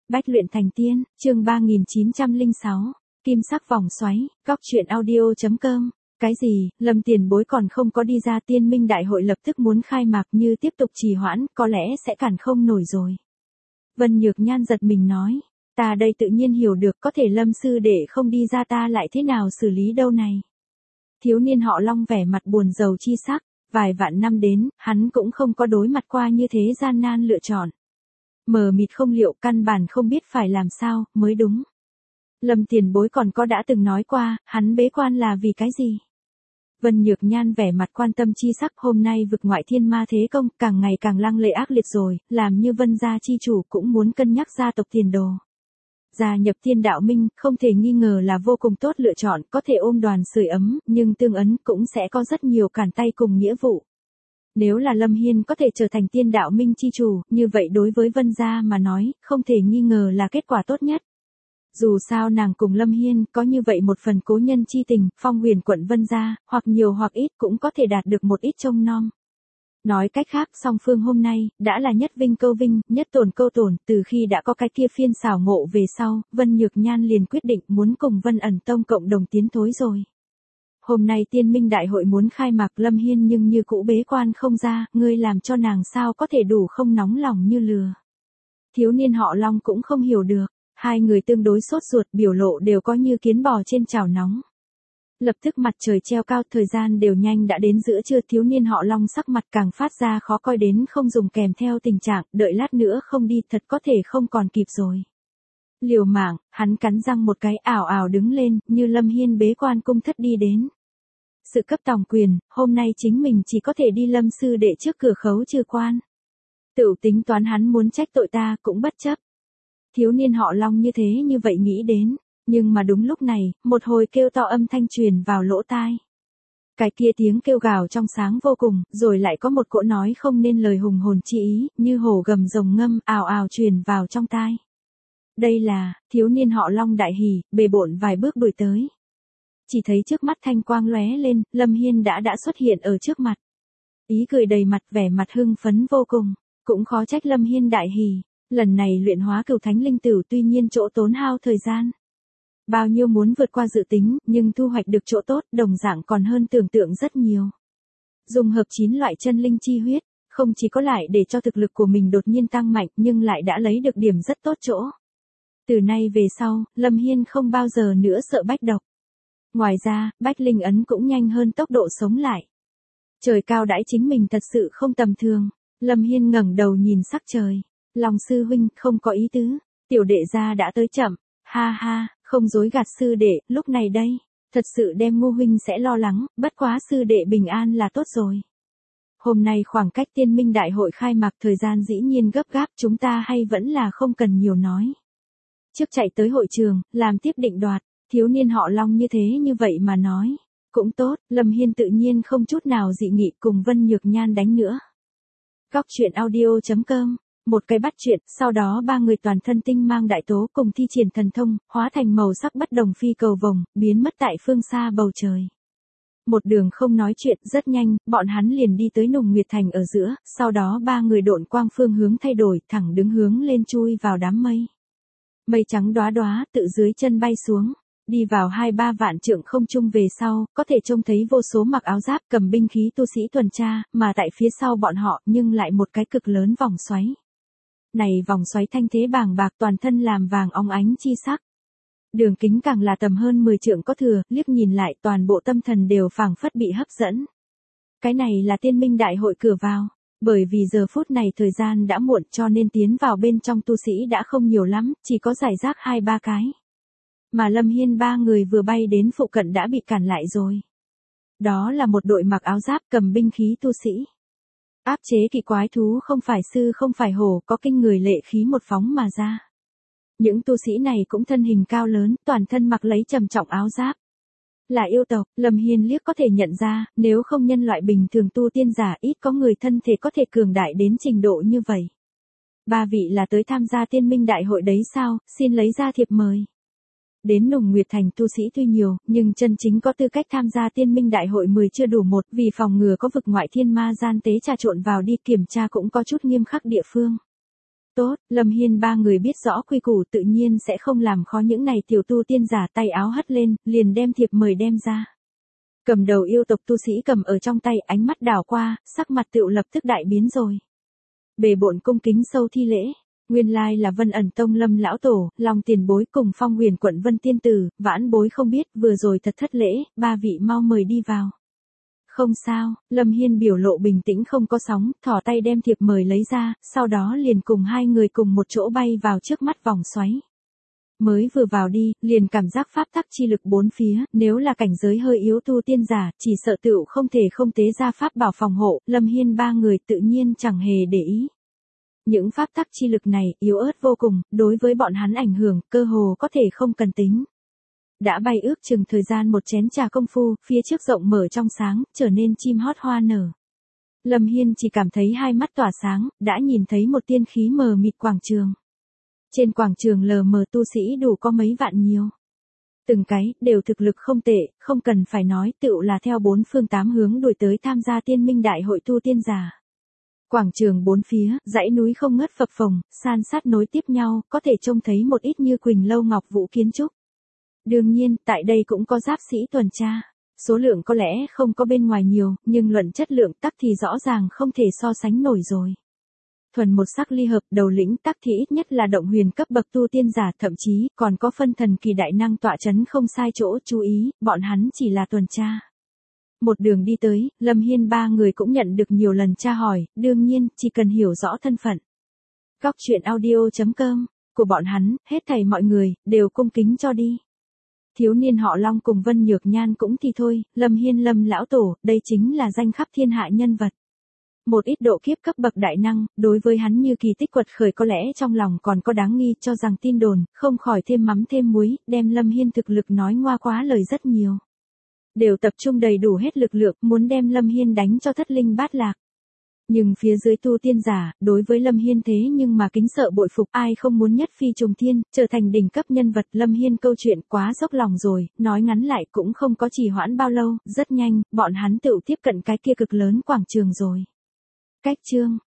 Bách luyện thành tiên, chương 3906, Kim sắc vòng xoáy, góc truyện audio.com. Cái gì, Lâm tiền bối còn không có đi ra, tiên minh đại hội lập tức muốn khai mạc, như tiếp tục trì hoãn, có lẽ sẽ cản không nổi rồi. Vân Nhược Nhan giật mình nói, ta đây tự nhiên hiểu được, có thể Lâm sư đệ không đi ra ta lại thế nào xử lý đâu này. Thiếu niên họ Long vẻ mặt buồn rầu chi sắc, vài vạn năm đến, hắn cũng không có đối mặt qua như thế gian nan lựa chọn. Mờ mịt không liệu, căn bản không biết phải làm sao, mới đúng. Lâm tiền bối còn có đã từng nói qua, hắn bế quan là vì cái gì? Vân Nhược Nhan vẻ mặt quan tâm chi sắc, hôm nay vực ngoại thiên ma thế công, càng ngày càng lăng lệ ác liệt rồi, làm như Vân gia chi chủ cũng muốn cân nhắc gia tộc tiền đồ. Gia nhập Thiên Đạo Minh, không thể nghi ngờ là vô cùng tốt lựa chọn, có thể ôm đoàn sưởi ấm, nhưng tương ấn cũng sẽ có rất nhiều cản tay cùng nghĩa vụ. Nếu là Lâm Hiên có thể trở thành Thiên Đạo Minh chi chủ, như vậy đối với Vân gia mà nói, không thể nghi ngờ là kết quả tốt nhất. Dù sao nàng cùng Lâm Hiên có như vậy một phần cố nhân chi tình, Phong Huyền quận Vân gia, hoặc nhiều hoặc ít cũng có thể đạt được một ít trông nom. Nói cách khác, song phương hôm nay, đã là nhất vinh câu vinh, nhất tổn câu tổn, từ khi đã có cái kia phiên xảo ngộ về sau, Vân Nhược Nhan liền quyết định muốn cùng Vân ẩn tông cộng đồng tiến thối rồi. Hôm nay tiên minh đại hội muốn khai mạc, Lâm Hiên nhưng như cũ bế quan không ra, ngươi làm cho nàng sao có thể đủ không nóng lòng như lừa. Thiếu niên họ Long cũng không hiểu được, hai người tương đối sốt ruột, biểu lộ đều có như kiến bò trên chảo nóng. Lập tức mặt trời treo cao, thời gian đều nhanh đã đến giữa trưa, thiếu niên họ Long sắc mặt càng phát ra khó coi đến không dùng, kèm theo tình trạng, đợi lát nữa không đi thật có thể không còn kịp rồi. Liều mạng, hắn cắn răng một cái, ảo ảo đứng lên, như Lâm Hiên bế quan cung thất đi đến. Sự cấp tòng quyền, hôm nay chính mình chỉ có thể đi Lâm sư đệ trước cửa khấu trừ quan. Tự tính toán hắn muốn trách tội ta cũng bất chấp. Thiếu niên họ Long như thế như vậy nghĩ đến, nhưng mà đúng lúc này, một hồi kêu to âm thanh truyền vào lỗ tai. Cái kia tiếng kêu gào trong sáng vô cùng, rồi lại có một cỗ nói không nên lời hùng hồn chi ý, như hổ gầm rồng ngâm, ào ào truyền vào trong tai. Đây là, thiếu niên họ Long đại hỉ, bề bộn vài bước đuổi tới. Chỉ thấy trước mắt thanh quang lóe lên, Lâm Hiên đã xuất hiện ở trước mặt. Ý cười đầy mặt, vẻ mặt hưng phấn vô cùng, cũng khó trách Lâm Hiên đại hỉ. Lần này luyện hóa cửu thánh linh tử tuy nhiên chỗ tốn hao thời gian. Bao nhiêu muốn vượt qua dự tính, nhưng thu hoạch được chỗ tốt, đồng dạng còn hơn tưởng tượng rất nhiều. Dùng hợp 9 loại chân linh chi huyết, không chỉ có lại để cho thực lực của mình đột nhiên tăng mạnh, nhưng lại đã lấy được điểm rất tốt chỗ. Từ nay về sau, Lâm Hiên không bao giờ nữa sợ bách độc. Ngoài ra, bách linh ấn cũng nhanh hơn tốc độ sống lại. Trời cao đãi chính mình thật sự không tầm thường. Lâm Hiên ngẩng đầu nhìn sắc trời. Long sư huynh, không có ý tứ, tiểu đệ gia đã tới chậm, ha ha, không dối gạt sư đệ, lúc này đây, thật sự đem Ngô huynh sẽ lo lắng, bất quá sư đệ bình an là tốt rồi. Hôm nay khoảng cách tiên minh đại hội khai mạc, thời gian dĩ nhiên gấp gáp, chúng ta hay vẫn là không cần nhiều nói. Trước chạy tới hội trường, làm tiếp định đoạt, thiếu niên họ Long như thế như vậy mà nói, cũng tốt, Lâm Hiên tự nhiên không chút nào dị nghị, cùng Vân Nhược Nhan đánh nữa. Góc truyện audio.com. Một cái bắt chuyện, sau đó ba người toàn thân tinh mang đại tố cùng thi triển thần thông, hóa thành màu sắc bất đồng phi cầu vồng, biến mất tại phương xa bầu trời. Một đường không nói chuyện, rất nhanh, bọn hắn liền đi tới Nùng Nguyệt Thành ở giữa, sau đó ba người độn quang phương hướng thay đổi, thẳng đứng hướng lên chui vào đám mây. Mây trắng đóa đóa, tự dưới chân bay xuống. Đi vào 2-3 vạn trượng không trung về sau, có thể trông thấy vô số mặc áo giáp cầm binh khí tu sĩ tuần tra, mà tại phía sau bọn họ nhưng lại một cái cực lớn vòng xoáy. Này vòng xoáy thanh thế bàng bạc, toàn thân làm vàng óng ánh chi sắc. Đường kính càng là tầm hơn 10 trượng có thừa, liếc nhìn lại toàn bộ tâm thần đều phảng phất bị hấp dẫn. Cái này là tiên minh đại hội cửa vào, bởi vì giờ phút này thời gian đã muộn cho nên tiến vào bên trong tu sĩ đã không nhiều lắm, chỉ có rải rác 2-3 cái. Mà Lâm Hiên ba người vừa bay đến phụ cận đã bị cản lại rồi. Đó là một đội mặc áo giáp cầm binh khí tu sĩ. Áp chế kỳ quái thú không phải sư không phải hổ, có kinh người lệ khí một phóng mà ra. Những tu sĩ này cũng thân hình cao lớn, toàn thân mặc lấy trầm trọng áo giáp. Là yêu tộc, Lâm Hiên liếc có thể nhận ra, nếu không nhân loại bình thường tu tiên giả ít có người thân thể có thể cường đại đến trình độ như vậy. Ba vị là tới tham gia tiên minh đại hội đấy sao, xin lấy ra thiệp mời. Đến Nùng Nguyệt Thành tu sĩ tuy nhiều, nhưng chân chính có tư cách tham gia tiên minh đại hội 10 chưa đủ một, vì phòng ngừa có vực ngoại thiên ma gian tế trà trộn vào đi, kiểm tra cũng có chút nghiêm khắc địa phương. Tốt, Lâm Hiên ba người biết rõ quy củ tự nhiên sẽ không làm khó những này tiểu tu tiên giả, tay áo hất lên, liền đem thiệp mời đem ra. Cầm đầu yêu tộc tu sĩ cầm ở trong tay, ánh mắt đảo qua, sắc mặt tựu lập tức đại biến rồi. Bề bộn cung kính sâu thi lễ. Nguyên lai là Vân Ẩn Tông Lâm lão tổ, Long tiền bối cùng Phong Huyền quận Vân tiên tử, vãn bối không biết, vừa rồi thật thất lễ, ba vị mau mời đi vào. Không sao, Lâm Hiên biểu lộ bình tĩnh không có sóng, thỏ tay đem thiệp mời lấy ra, sau đó liền cùng hai người cùng một chỗ bay vào trước mắt vòng xoáy. Mới vừa vào đi, liền cảm giác pháp tắc chi lực bốn phía, nếu là cảnh giới hơi yếu tu tiên giả, chỉ sợ tựu không thể không tế ra pháp bảo phòng hộ, Lâm Hiên ba người tự nhiên chẳng hề để ý. Những pháp tắc chi lực này yếu ớt vô cùng, đối với bọn hắn ảnh hưởng, cơ hồ có thể không cần tính. Đã bay ước chừng thời gian một chén trà công phu, phía trước rộng mở trong sáng, trở nên chim hót hoa nở. Lâm Hiên chỉ cảm thấy hai mắt tỏa sáng, đã nhìn thấy một tiên khí mờ mịt quảng trường. Trên quảng trường lờ mờ tu sĩ đủ có mấy vạn nhiều. Từng cái, đều thực lực không tệ, không cần phải nói, tựu là theo bốn phương tám hướng đuổi tới tham gia tiên minh đại hội tu tiên giả. Quảng trường bốn phía, dãy núi không ngớt phập phồng, san sát nối tiếp nhau, có thể trông thấy một ít như Quỳnh Lâu Ngọc Vũ kiến trúc. Đương nhiên, tại đây cũng có giáp sĩ tuần tra. Số lượng có lẽ không có bên ngoài nhiều, nhưng luận chất lượng tắc thì rõ ràng không thể so sánh nổi rồi. Thuần một sắc ly hợp đầu lĩnh tắc thì ít nhất là động huyền cấp bậc tu tiên giả, thậm chí còn có phân thần kỳ đại năng tọa chấn không sai chỗ, chú ý, bọn hắn chỉ là tuần tra. Một đường đi tới, Lâm Hiên ba người cũng nhận được nhiều lần tra hỏi, đương nhiên, chỉ cần hiểu rõ thân phận. Góc truyện audio.com, của bọn hắn, hết thảy mọi người, đều cung kính cho đi. Thiếu niên họ Long cùng Vân Nhược Nhan cũng thì thôi, Lâm Hiên Lâm lão tổ, đây chính là danh khắp thiên hạ nhân vật. Một ít độ kiếp cấp bậc đại năng, đối với hắn như kỳ tích quật khởi có lẽ trong lòng còn có đáng nghi, cho rằng tin đồn, không khỏi thêm mắm thêm muối, đem Lâm Hiên thực lực nói ngoa quá lời rất nhiều. Đều tập trung đầy đủ hết lực lượng, muốn đem Lâm Hiên đánh cho thất linh bát lạc. Nhưng phía dưới tu tiên giả, đối với Lâm Hiên thế nhưng mà kính sợ bội phục, ai không muốn nhất phi trùng thiên, trở thành đỉnh cấp nhân vật. Lâm Hiên câu chuyện quá dốc lòng rồi, nói ngắn lại cũng không có trì hoãn bao lâu, rất nhanh, bọn hắn tự tiếp cận cái kia cực lớn quảng trường rồi. Cách chương